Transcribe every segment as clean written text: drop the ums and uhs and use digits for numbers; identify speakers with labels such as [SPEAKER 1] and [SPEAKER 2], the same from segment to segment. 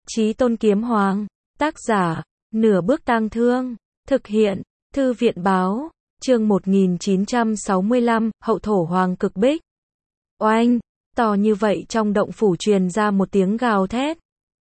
[SPEAKER 1] Chí Tôn Kiếm Hoàng. Tác giả, Nửa Bước Tang Thương. Thực hiện, Thư viện báo. Chương 1965, Hậu Thổ Hoàng Cực Bích. Oanh, to như vậy trong động phủ truyền ra một tiếng gào thét.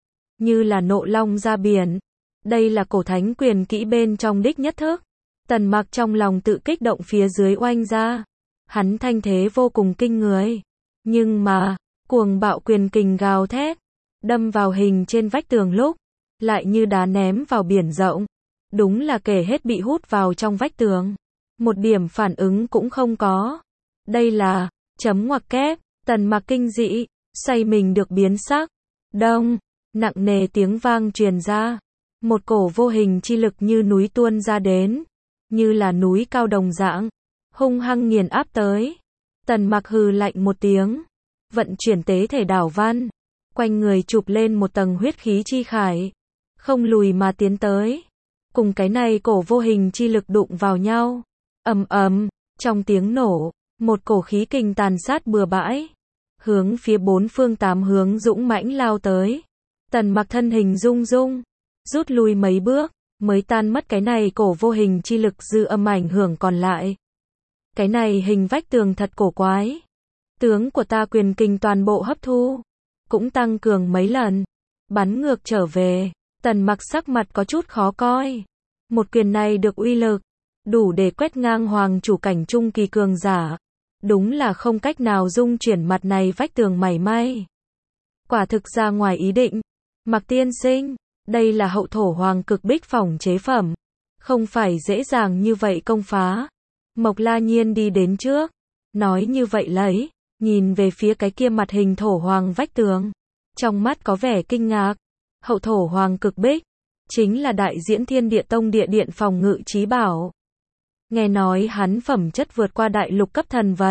[SPEAKER 1] Như là nộ long ra biển. Đây là cổ thánh quyền kỹ bên trong đích nhất thức. Tần Mặc trong lòng tự kích động phía dưới oanh ra. Hắn thanh thế vô cùng kinh người. Nhưng mà, cuồng bạo quyền kình gào thét, đâm vào hình trên vách tường lúc, lại như đá ném vào biển rộng. Đúng là kể hết bị hút vào trong vách tường. Một điểm phản ứng cũng không có. Đây là, chấm ngoặc kép, Tần Mặc kinh dị, xoay mình được biến sắc. Đông, nặng nề tiếng vang truyền ra. Một cổ vô hình chi lực như núi tuôn ra đến. Như là núi cao đồng dạng. Hung hăng nghiền áp tới. Tần Mặc hừ lạnh một tiếng. Vận chuyển tế thể đảo văn. Quanh người chụp lên một tầng huyết khí chi khải. Không lùi mà tiến tới. Cùng cái này cổ vô hình chi lực đụng vào nhau. Ầm ầm, trong tiếng nổ, một cổ khí kình tàn sát bừa bãi. Hướng phía bốn phương tám hướng dũng mãnh lao tới. Tần Mặc thân hình rung rung. Rút lui mấy bước, mới tan mất cái này cổ vô hình chi lực dư âm ảnh hưởng còn lại. Cái này hình vách tường thật cổ quái. Tướng của ta quyền kình toàn bộ hấp thu. Cũng tăng cường mấy lần. Bắn ngược trở về. Tần Mặc sắc mặt có chút khó coi. Một quyền này được uy lực. Đủ để quét ngang hoàng chủ cảnh trung kỳ cường giả. Đúng là không cách nào dung chuyển mặt này vách tường mảy may. Quả thực ra ngoài ý định. Mặc tiên sinh. Đây là hậu thổ hoàng cực bích phỏng chế phẩm. Không phải dễ dàng như vậy công phá. Mộc La Nhiên đi đến trước. Nói như vậy lấy. Nhìn về phía cái kia mặt hình thổ hoàng vách tường. Trong mắt có vẻ kinh ngạc. Hậu thổ hoàng cực bích. Chính là đại diễn Thiên Địa Tông địa điện phòng ngự chí bảo. Nghe nói hắn phẩm chất vượt qua đại lục cấp thần vật.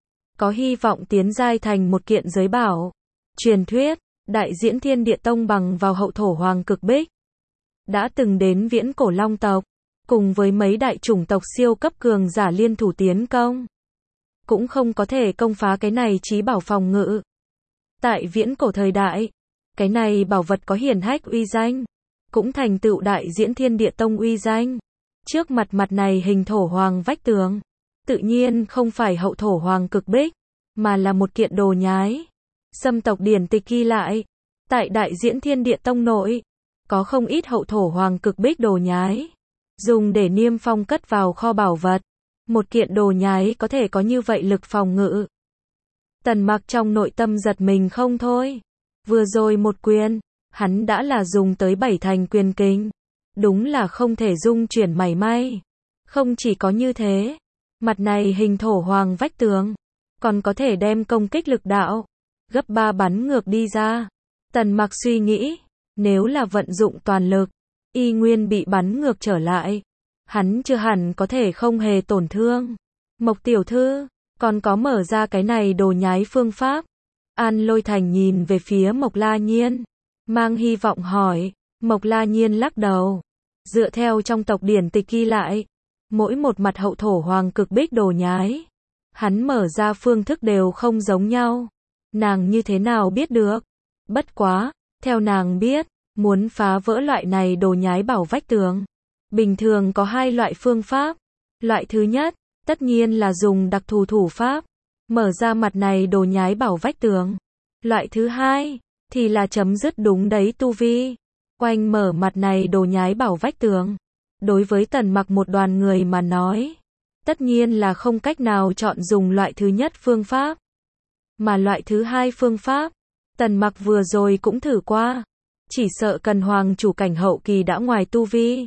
[SPEAKER 1] Có hy vọng tiến giai thành một kiện giới bảo. Truyền thuyết. Đại diễn Thiên Địa Tông bằng vào hậu thổ hoàng cực bích. Đã từng đến viễn cổ long tộc. Cùng với mấy đại chủng tộc siêu cấp cường giả liên thủ tiến công. Cũng không có thể công phá cái này chí bảo phòng ngự. Tại viễn cổ thời đại. Cái này bảo vật có hiển hách uy danh. Cũng thành tựu đại diễn Thiên Địa Tông uy danh. Trước mặt này hình thổ hoàng vách tường. Tự nhiên không phải hậu thổ hoàng cực bích. Mà là một kiện đồ nhái. Xâm tộc điển tịch ghi lại. Tại đại diễn Thiên Địa Tông nội. Có không ít hậu thổ hoàng cực bích đồ nhái. Dùng để niêm phong cất vào kho bảo vật. Một kiện đồ nhái có thể có như vậy lực phòng ngự. Tần Mặc trong nội tâm giật mình không thôi. Vừa rồi một quyền. Hắn đã là dùng tới 7 thành quyền kình. Đúng là không thể dung chuyển mảy may. Không chỉ có như thế. Mặt này hình thổ hoàng vách tường. Còn có thể đem công kích lực đạo. Gấp 3 bắn ngược đi ra. Tần Mặc suy nghĩ. Nếu là vận dụng toàn lực. Y nguyên bị bắn ngược trở lại. Hắn chưa hẳn có thể không hề tổn thương. Mộc tiểu thư. Còn có mở ra cái này đồ nhái phương pháp. An Lôi Thành nhìn về phía Mộc La Nhiên. Mang hy vọng hỏi. Mộc La Nhiên lắc đầu. Dựa theo trong tộc điển tịch ghi lại. Mỗi một mặt hậu thổ hoàng cực bích đồ nhái. Hắn mở ra phương thức đều không giống nhau. Nàng như thế nào biết được? Bất quá. Theo nàng biết. Muốn phá vỡ loại này đồ nhái bảo vách tường. Bình thường có 2 loại phương pháp. Loại thứ nhất. Tất nhiên là dùng đặc thù thủ pháp. Mở ra mặt này đồ nhái bảo vách tường. Loại thứ hai. Thì là chấm dứt đúng đấy tu vi. Oanh mở mặt này đồ nhái bảo vách tường. Đối với Tần Mặc một đoàn người mà nói. Tất nhiên là không cách nào chọn dùng loại thứ nhất phương pháp. Mà loại thứ hai phương pháp. Tần Mặc vừa rồi cũng thử qua. Chỉ sợ cần hoàng chủ cảnh hậu kỳ đã ngoài tu vi.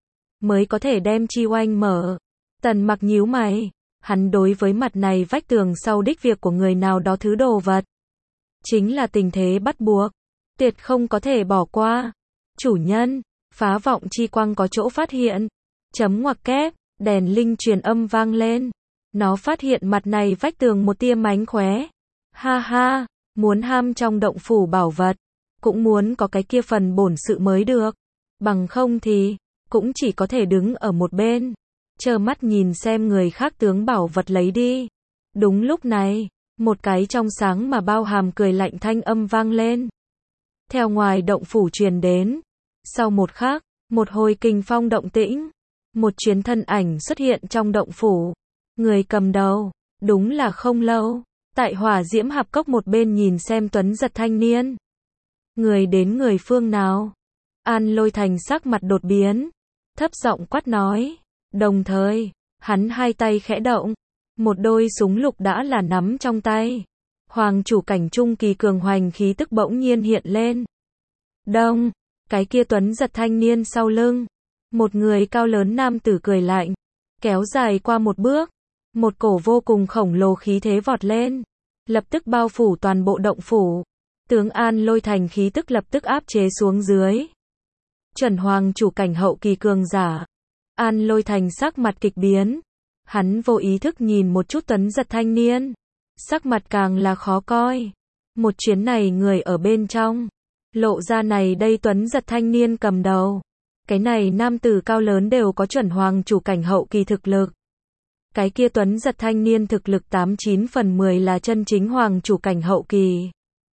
[SPEAKER 1] Mới có thể đem chi oanh mở. Tần Mặc nhíu mày. Hắn đối với mặt này vách tường sau đích việc của người nào đó thứ đồ vật. Chính là tình thế bắt buộc. Tuyệt không có thể bỏ qua. Chủ nhân. Phá vọng chi quang có chỗ phát hiện. Chấm ngoặc kép. Đèn linh truyền âm vang lên. Nó phát hiện mặt này vách tường một tia mánh khóe. Ha ha. Muốn ham trong động phủ bảo vật. Cũng muốn có cái kia phần bổn sự mới được. Bằng không thì. Cũng chỉ có thể đứng ở một bên. Chờ mắt nhìn xem người khác tướng bảo vật lấy đi. Đúng lúc này. Một cái trong sáng mà bao hàm cười lạnh thanh âm vang lên. theo ngoài động phủ truyền đến. Sau một khắc, một hồi kình phong động tĩnh, một chuyến thân ảnh xuất hiện trong động phủ. Người cầm đầu, đúng là không lâu, tại hỏa diễm hạp cốc một bên nhìn xem tuấn giật thanh niên. Người đến người phương nào? An Lôi Thành sắc mặt đột biến, thấp giọng quát nói. Đồng thời, hắn hai tay khẽ động, một đôi súng lục đã là nắm trong tay. Hoàng chủ cảnh trung kỳ cường hoành khí tức bỗng nhiên hiện lên. Đông, cái kia tuấn giật thanh niên sau lưng, một người cao lớn nam tử cười lạnh, kéo dài qua một bước, một cổ vô cùng khổng lồ khí thế vọt lên, lập tức bao phủ toàn bộ động phủ. Tướng An Lôi Thành khí tức lập tức áp chế xuống dưới. Chuẩn hoàng chủ cảnh hậu kỳ cường giả. An Lôi Thành sắc mặt kịch biến. Hắn vô ý thức nhìn một chút tuấn giật thanh niên. Sắc mặt càng là khó coi. Một chuyến này người ở bên trong. Lộ ra này đây tuấn giật thanh niên cầm đầu. Cái này nam tử cao lớn đều có chuẩn hoàng chủ cảnh hậu kỳ thực lực. Cái kia tuấn giật thanh niên thực lực 89 phần 10 là chân chính hoàng chủ cảnh hậu kỳ.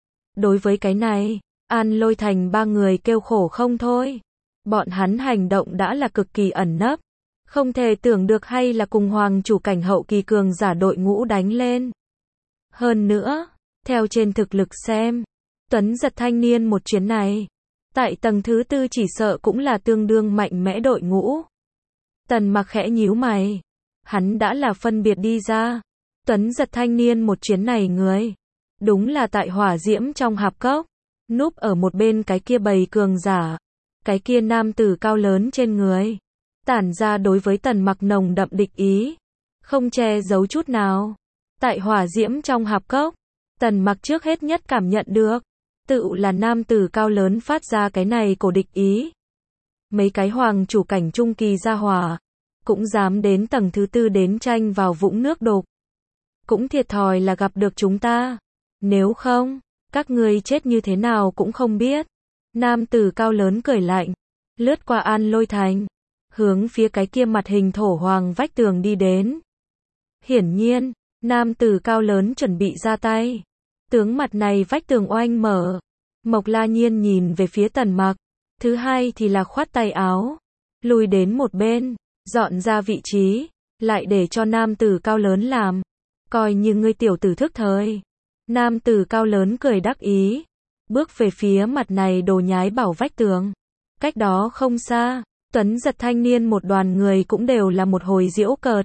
[SPEAKER 1] Đối với cái này, An Lôi Thành ba người kêu khổ không thôi. Bọn hắn hành động đã là cực kỳ ẩn nấp. Không thể tưởng được hay là cùng hoàng chủ cảnh hậu kỳ cường giả đội ngũ đánh lên. Hơn nữa, theo trên thực lực xem, tuấn giật thanh niên một chuyến này, tại tầng thứ tư chỉ sợ cũng là tương đương mạnh mẽ đội ngũ. Tần Mặc khẽ nhíu mày. Hắn đã là phân biệt đi ra. Tuấn giật thanh niên một chuyến này người. Đúng là tại hỏa diễm trong hạp cốc. Núp ở một bên cái kia bầy cường giả. Cái kia nam tử cao lớn trên người. Tản ra đối với Tần Mặc nồng đậm địch ý. Không che giấu chút nào. Tại hỏa diễm trong hạp cốc. Tần Mặc trước hết nhất cảm nhận được. Tự là nam tử cao lớn phát ra cái này cổ địch ý. Mấy cái hoàng chủ cảnh trung kỳ ra hỏa. Cũng dám đến tầng thứ tư đến tranh vào vũng nước đục. Cũng thiệt thòi là gặp được chúng ta. Nếu không, các ngươi chết như thế nào cũng không biết. Nam tử cao lớn cười lạnh, lướt qua An Lôi Thành, hướng phía cái kia mặt hình thổ hoàng vách tường đi đến. Hiển nhiên, nam tử cao lớn chuẩn bị ra tay. Tướng mặt này vách tường oanh mở. Mộc La Nhiên nhìn về phía Tần Mặc. Thứ hai thì là khoát tay áo, lùi đến một bên, dọn ra vị trí, lại để cho nam tử cao lớn làm. Coi như ngươi tiểu tử thức thời. Nam tử cao lớn cười đắc ý, bước về phía mặt này đồ nhái bảo vách tường. Cách đó không xa, tuấn giật thanh niên một đoàn người cũng đều là một hồi giễu cợt.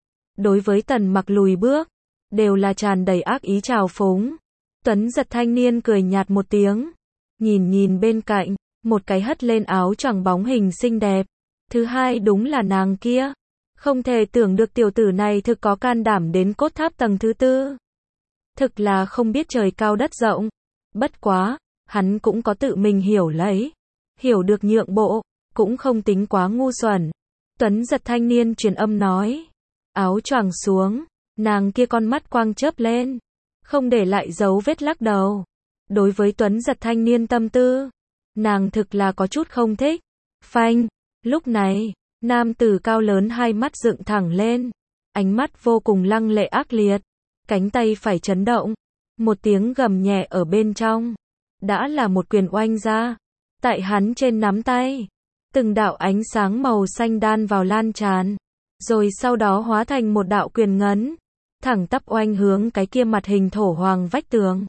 [SPEAKER 1] Đối với Tần Mặc lùi bước, đều là tràn đầy ác ý trào phúng. Tuấn giật thanh niên cười nhạt một tiếng, nhìn bên cạnh, một cái hất lên áo choàng bóng hình xinh đẹp. Thứ hai đúng là nàng kia. Không thể tưởng được tiểu tử này thực có can đảm đến cốt tháp tầng thứ tư. Thực là không biết trời cao đất rộng. Bất quá, hắn cũng có tự mình hiểu lấy. Hiểu được nhượng bộ, cũng không tính quá ngu xuẩn. Tuấn giật thanh niên truyền âm nói. Áo choàng xuống, nàng kia con mắt quang chớp lên. Không để lại dấu vết lắc đầu. Đối với Tuấn giật thanh niên tâm tư, nàng thực là có chút không thích. Phanh, lúc này, nam tử cao lớn hai mắt dựng thẳng lên. Ánh mắt vô cùng lăng lệ ác liệt. Cánh tay phải chấn động. Một tiếng gầm nhẹ ở bên trong. Đã là một quyền oanh ra. Tại hắn trên nắm tay. Từng đạo ánh sáng màu xanh đan vào lan tràn. Rồi sau đó hóa thành một đạo quyền ngấn. Thẳng tắp oanh hướng cái kia mặt hình thổ hoàng vách tường.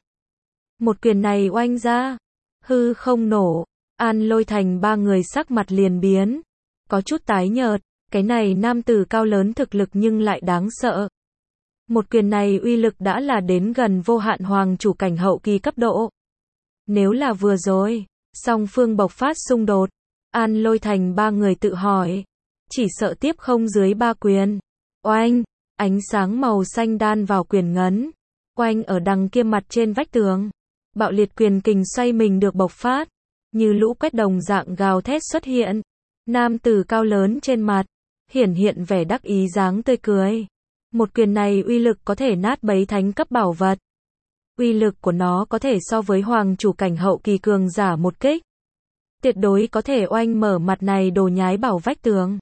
[SPEAKER 1] Một quyền này oanh ra. Hư không nổ. An Lôi Thành ba người sắc mặt liền biến. Có chút tái nhợt. Cái này nam tử cao lớn thực lực nhưng lại đáng sợ. Một quyền này uy lực đã là đến gần vô hạn hoàng chủ cảnh hậu kỳ cấp độ. Nếu là vừa rồi, song phương bộc phát xung đột, An Lôi Thành ba người tự hỏi, chỉ sợ tiếp không dưới ba quyền. Oanh, ánh sáng màu xanh đan vào quyền ngấn, oanh ở đằng kia mặt trên vách tường. Bạo liệt quyền kình xoay mình được bộc phát, như lũ quét đồng dạng gào thét xuất hiện. Nam tử cao lớn trên mặt, hiển hiện vẻ đắc ý dáng tươi cười. Một quyền này uy lực có thể nát bấy thánh cấp bảo vật. Uy lực của nó có thể so với hoàng chủ cảnh hậu kỳ cường giả một kích. Tuyệt đối có thể oanh mở mặt này đồ nhái bảo vách tường.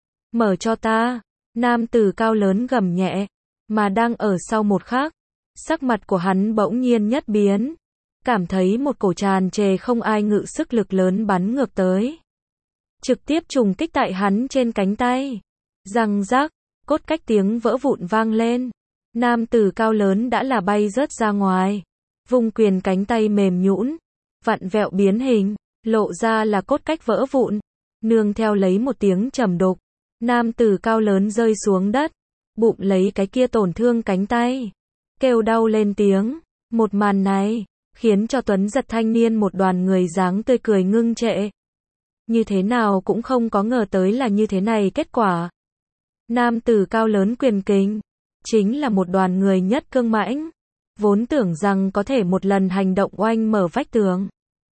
[SPEAKER 1] Mở cho ta. Nam tử cao lớn gầm nhẹ. Mà đang ở sau một khắc, sắc mặt của hắn bỗng nhiên nhất biến. cảm thấy một cổ tràn trề không ai ngự sức lực lớn bắn ngược tới. Trực tiếp trùng kích tại hắn trên cánh tay. Răng rác, cốt cách tiếng vỡ vụn vang lên. Nam tử cao lớn đã là bay rớt ra ngoài. Vung quyền cánh tay mềm nhũn, vặn vẹo biến hình, lộ ra là cốt cách vỡ vụn. Nương theo lấy một tiếng trầm đục, nam tử cao lớn rơi xuống đất, bụng lấy cái kia tổn thương cánh tay, kêu đau lên tiếng. Một màn này khiến cho Tuấn Giật thanh niên một đoàn người dáng tươi cười ngưng trệ. Như thế nào cũng không có ngờ tới là như thế này kết quả. Nam tử cao lớn quyền kình, chính là một đoàn người nhất cương mãnh, vốn tưởng rằng có thể một lần hành động oanh mở vách tường,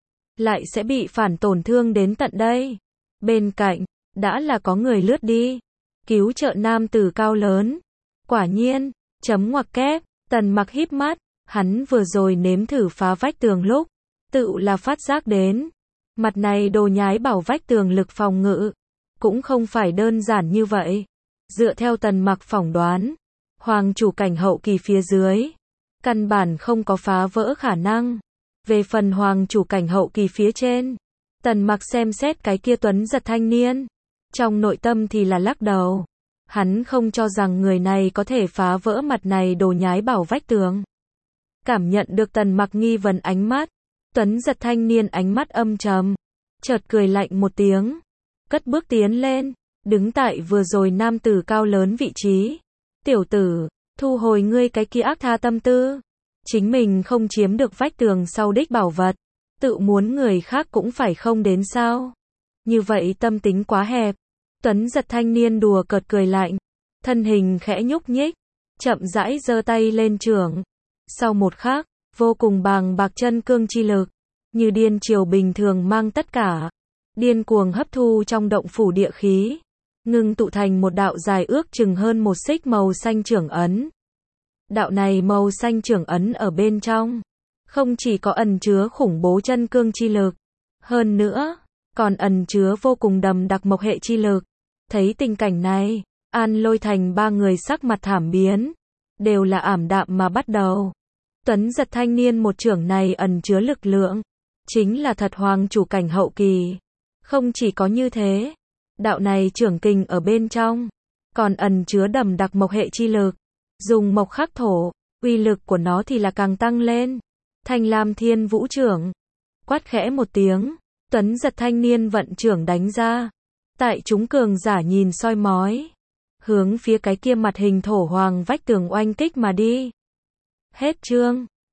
[SPEAKER 1] lại sẽ bị phản tổn thương đến tận đây. Bên cạnh, đã là có người lướt đi, cứu trợ nam tử cao lớn. Quả nhiên, chấm ngoặc kép, Tần Mặc híp mắt, hắn vừa rồi nếm thử phá vách tường lúc, tự là phát giác đến. Mặt này đồ nhái bảo vách tường lực phòng ngự, cũng không phải đơn giản như vậy. Dựa theo Tần Mặc phỏng đoán, hoàng chủ cảnh hậu kỳ phía dưới, căn bản không có phá vỡ khả năng. Về phần hoàng chủ cảnh hậu kỳ phía trên, Tần Mặc xem xét cái kia Tuấn Giật thanh niên, trong nội tâm thì là lắc đầu. Hắn không cho rằng người này có thể phá vỡ mặt này đồ nhái bảo vách tường. Cảm nhận được Tần Mặc nghi vấn ánh mắt, Tuấn Giật thanh niên ánh mắt âm trầm, chợt cười lạnh một tiếng, cất bước tiến lên, đứng tại vừa rồi nam tử cao lớn vị trí. Tiểu tử, thu hồi ngươi cái kia ác tha tâm tư. Chính mình không chiếm được vách tường sau đích bảo vật, tự muốn người khác cũng phải không đến sao? Như vậy tâm tính quá hẹp. Tuấn Giật thanh niên đùa cợt cười lạnh, thân hình khẽ nhúc nhích, chậm rãi giơ tay lên chưởng. Sau một khắc, vô cùng bàng bạc chân cương chi lực, như điên triều bình thường mang tất cả, điên cuồng hấp thu trong động phủ địa khí, ngưng tụ thành một đạo dài ước chừng hơn một xích màu xanh chưởng ấn. Đạo này màu xanh chưởng ấn ở bên trong, không chỉ có ẩn chứa khủng bố chân cương chi lực, hơn nữa, còn ẩn chứa vô cùng đậm đặc mộc hệ chi lực. Thấy tình cảnh này, An Lôi Thành ba người sắc mặt thảm biến, đều là ảm đạm mà bắt đầu. Tuấn Giật thanh niên một chưởng này ẩn chứa lực lượng, chính là thật hoàng chủ cảnh hậu kỳ. Không chỉ có như thế, đạo này chưởng kình ở bên trong, còn ẩn chứa đậm đặc mộc hệ chi lực. Dùng mộc khắc thổ, uy lực của nó thì là càng tăng lên. Thanh Lam Thiên Vũ chưởng, quát khẽ một tiếng, Tuấn Giật thanh niên vận chưởng đánh ra. Tại chúng cường giả nhìn soi mói, hướng phía cái kia mặt hình thổ hoàng vách tường oanh kích mà đi. Hết chương.